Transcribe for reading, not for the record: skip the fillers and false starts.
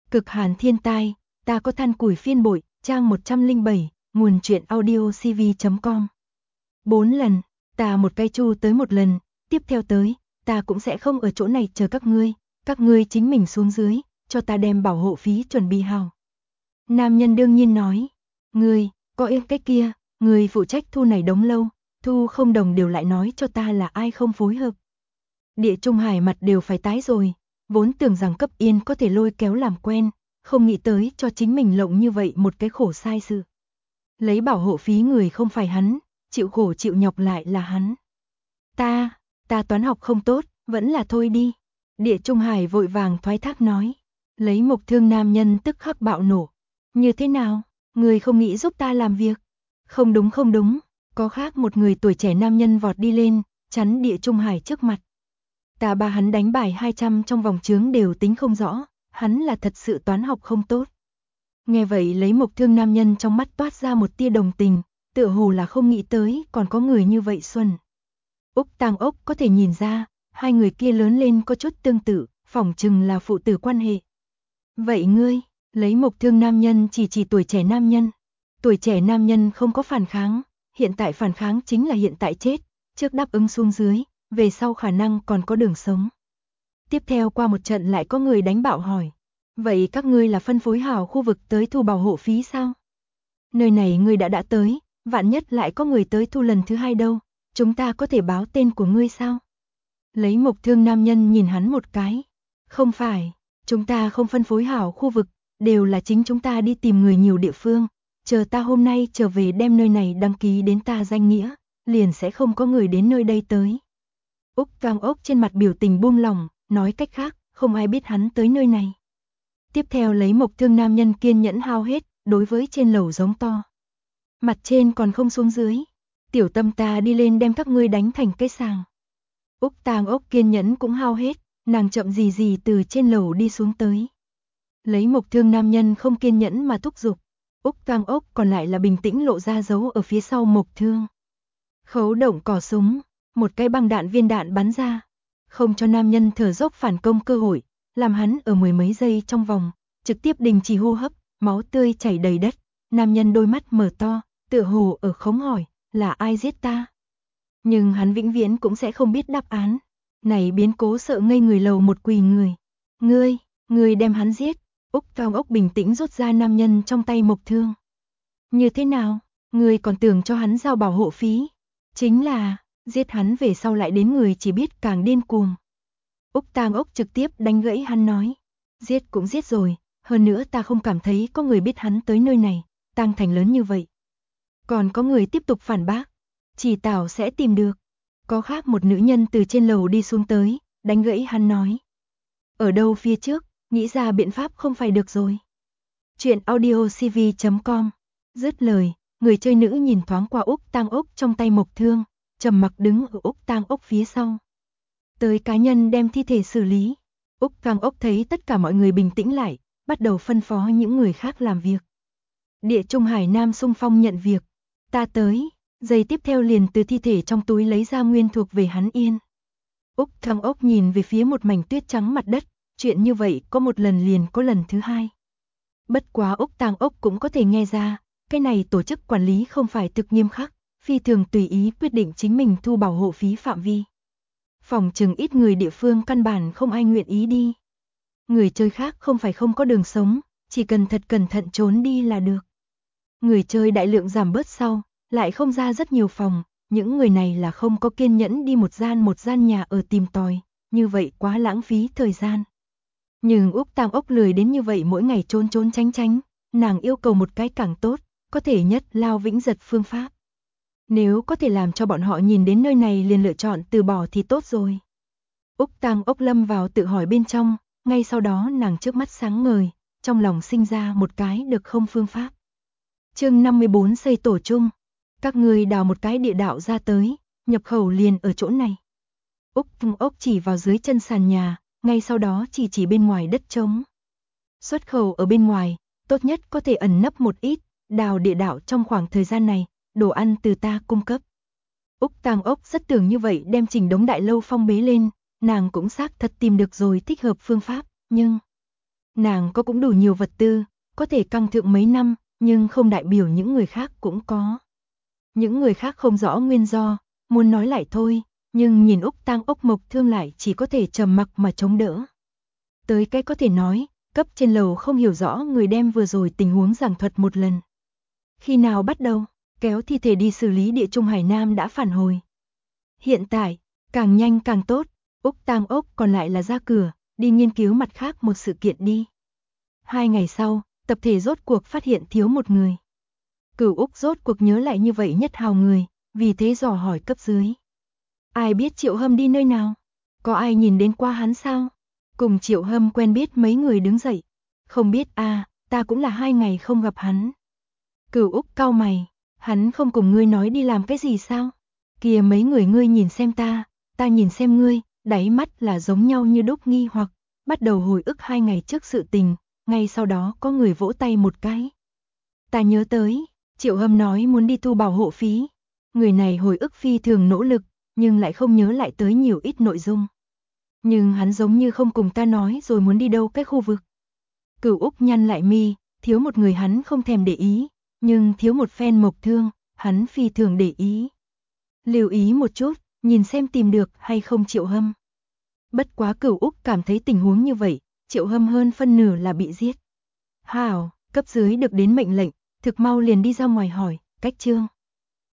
Cực hàn thiên tai, ta có than củi phiên bội, trang 107, nguồn truyện audio cv.com. 4 lần, ta một cây chu tới một lần, tiếp theo tới, ta cũng sẽ không ở chỗ này chờ các ngươi chính mình xuống dưới, cho ta đem bảo hộ phí chuẩn bị hào. Nam nhân đương nhiên nói, ngươi, có yên cái kia, ngươi phụ trách thu này đống lâu, thu không đồng đều lại nói cho ta là ai không phối hợp. Địa Trung Hải mặt đều phải tái rồi, vốn tưởng rằng cấp yên có thể lôi kéo làm quen, không nghĩ tới cho chính mình lộng như vậy một cái khổ sai sự. Lấy bảo hộ phí người không phải hắn, chịu khổ chịu nhọc lại là hắn. Ta toán học không tốt, vẫn là thôi đi. Địa Trung Hải vội vàng thoái thác nói. Lấy Mộc Thương nam nhân tức khắc bạo nổ. Như thế nào, người không nghĩ giúp ta làm việc? Không đúng, có khác một người tuổi trẻ nam nhân vọt đi lên, chắn Địa Trung Hải trước mặt. Ta ba hắn đánh bài 200 trong vòng chướng đều tính không rõ, hắn là thật sự toán học không tốt. Nghe vậy lấy Mộc Thương nam nhân trong mắt toát ra một tia đồng tình, tựa hồ là không nghĩ tới còn có người như vậy xuân. Úc Tang Ốc có thể nhìn ra, hai người kia lớn lên có chút tương tự, phỏng chừng là phụ tử quan hệ. Vậy ngươi, lấy Mộc Thương nam nhân chỉ tuổi trẻ nam nhân. Tuổi trẻ nam nhân không có phản kháng, hiện tại phản kháng chính là hiện tại chết, trước đáp ứng xuống dưới, về sau khả năng còn có đường sống. Tiếp theo qua một trận lại có người đánh bạo hỏi, vậy các ngươi là phân phối hảo khu vực tới thu bảo hộ phí sao? Nơi này ngươi đã tới, vạn nhất lại có người tới thu lần thứ hai đâu, chúng ta có thể báo tên của ngươi sao? Lấy Mộc Thương nam nhân nhìn hắn một cái, không phải, chúng ta không phân phối hảo khu vực, đều là chính chúng ta đi tìm người nhiều địa phương, chờ ta hôm nay trở về đem nơi này đăng ký đến ta danh nghĩa, liền sẽ không có người đến nơi đây tới. Úc Tang Ốc trên mặt biểu tình buông lỏng, nói cách khác, không ai biết hắn tới nơi này. Tiếp theo lấy Mộc Thương nam nhân kiên nhẫn hao hết, đối với trên lầu giống to. Mặt trên còn không xuống dưới, tiểu tâm ta đi lên đem các ngươi đánh thành cái sàng. Úc Tang Ốc kiên nhẫn cũng hao hết, nàng chậm gì từ trên lầu đi xuống tới. Lấy Mộc Thương nam nhân không kiên nhẫn mà thúc giục, Úc Tang Ốc còn lại là bình tĩnh lộ ra dấu ở phía sau Mộc Thương. Khấu động cò súng, một cái băng đạn viên đạn bắn ra, không cho nam nhân thở dốc phản công cơ hội, làm hắn ở mười mấy giây trong vòng, trực tiếp đình chỉ hô hấp, máu tươi chảy đầy đất, nam nhân đôi mắt mở to, tựa hồ ở khống hỏi, là ai giết ta? Nhưng hắn vĩnh viễn cũng sẽ không biết đáp án. Này biến cố sợ ngây người lầu một quỳ người. Ngươi đem hắn giết. Úc Tang Ốc bình tĩnh rút ra nam nhân trong tay Mộc Thương. Như thế nào? Ngươi còn tưởng cho hắn giao bảo hộ phí? Chính là, giết hắn về sau lại đến người chỉ biết càng điên cuồng. Úc Tang Ốc trực tiếp đánh gãy hắn nói. Giết cũng giết rồi, hơn nữa ta không cảm thấy có người biết hắn tới nơi này, Tang thành lớn như vậy. Còn có người tiếp tục phản bác. Chỉ Tảo sẽ tìm được. Có khác một nữ nhân từ trên lầu đi xuống tới, đánh gãy hắn nói. Ở đâu phía trước, nghĩ ra biện pháp không phải được rồi. Chuyện audio cv.com. Dứt lời, người chơi nữ nhìn thoáng qua Úc Tang Ốc trong tay Mộc Thương, trầm mặc đứng ở Úc Tang Ốc phía sau. Tới cá nhân đem thi thể xử lý. Úc Tang Ốc thấy tất cả mọi người bình tĩnh lại, bắt đầu phân phó những người khác làm việc. Địa Trung Hải Nam xung phong nhận việc. Ta tới. Giây tiếp theo liền từ thi thể trong túi lấy ra nguyên thuộc về hắn yên. Úc Tang Ốc nhìn về phía một mảnh tuyết trắng mặt đất, chuyện như vậy có một lần liền có lần thứ hai. Bất quá Úc Tang Ốc cũng có thể nghe ra, cái này tổ chức quản lý không phải thực nghiêm khắc, phi thường tùy ý quyết định chính mình thu bảo hộ phí phạm vi. Phòng chừng ít người địa phương căn bản không ai nguyện ý đi. Người chơi khác không phải không có đường sống, chỉ cần thật cẩn thận trốn đi là được. Người chơi đại lượng giảm bớt sau, lại không ra rất nhiều phòng, những người này là không có kiên nhẫn đi một gian nhà ở tìm tòi, như vậy quá lãng phí thời gian. Nhưng Úc Tang Ốc lười đến như vậy mỗi ngày trốn tránh, nàng yêu cầu một cái càng tốt, có thể nhất lao vĩnh giật phương pháp. Nếu có thể làm cho bọn họ nhìn đến nơi này liền lựa chọn từ bỏ thì tốt rồi. Úc Tang Ốc lâm vào tự hỏi bên trong, ngay sau đó nàng trước mắt sáng ngời, trong lòng sinh ra một cái được không phương pháp. Chương 54 xây tổ chung. Các ngươi đào một cái địa đạo ra tới, nhập khẩu liền ở chỗ này. Úc Tang Ốc chỉ vào dưới chân sàn nhà, ngay sau đó chỉ bên ngoài đất trống. Xuất khẩu ở bên ngoài, tốt nhất có thể ẩn nấp một ít, đào địa đạo trong khoảng thời gian này, đồ ăn từ ta cung cấp. Úc Tang Ốc rất tưởng như vậy đem chỉnh đống đại lâu phong bế lên, nàng cũng xác thật tìm được rồi thích hợp phương pháp, nhưng Nàng có cũng đủ nhiều vật tư, có thể căng thượng mấy năm, nhưng không đại biểu những người khác cũng có. Những người khác không rõ nguyên do, muốn nói lại thôi, nhưng nhìn Úc Tang Ốc Mộc Thương lại chỉ có thể trầm mặc mà chống đỡ. Tới cái có thể nói, cấp trên lầu không hiểu rõ người đem vừa rồi tình huống giảng thuật một lần. Khi nào bắt đầu, kéo thi thể đi xử lý địa trung hải Nam đã phản hồi. Hiện tại, càng nhanh càng tốt, Úc Tang Ốc còn lại là ra cửa, đi nghiên cứu mặt khác một sự kiện đi. 2 ngày sau, tập thể rốt cuộc phát hiện thiếu một người. Cửu Úc rốt cuộc nhớ lại như vậy nhất hào người, vì thế dò hỏi cấp dưới. Ai biết Triệu Hâm đi nơi nào? Có ai nhìn đến qua hắn sao? Cùng Triệu Hâm quen biết mấy người đứng dậy. Không biết ta cũng là 2 ngày không gặp hắn. Cửu Úc cau mày, hắn không cùng ngươi nói đi làm cái gì sao? Kìa mấy người ngươi nhìn xem ta nhìn xem ngươi, đáy mắt là giống nhau như đúc nghi hoặc, bắt đầu hồi ức 2 ngày trước sự tình, ngay sau đó có người vỗ tay một cái. Ta nhớ tới, Triệu Hâm nói muốn đi thu bảo hộ phí. Người này hồi ức phi thường nỗ lực, nhưng lại không nhớ lại tới nhiều ít nội dung. Nhưng hắn giống như không cùng ta nói rồi muốn đi đâu cái khu vực. Cửu Úc nhăn lại mi, thiếu một người hắn không thèm để ý, nhưng thiếu một phen Mộc Thương, hắn phi thường để ý. Lưu ý một chút, nhìn xem tìm được hay không Triệu Hâm. Bất quá Cửu Úc cảm thấy tình huống như vậy, Triệu Hâm hơn phân nửa là bị giết. Hảo, cấp dưới được đến mệnh lệnh, thực mau liền đi ra ngoài hỏi, cách Trương.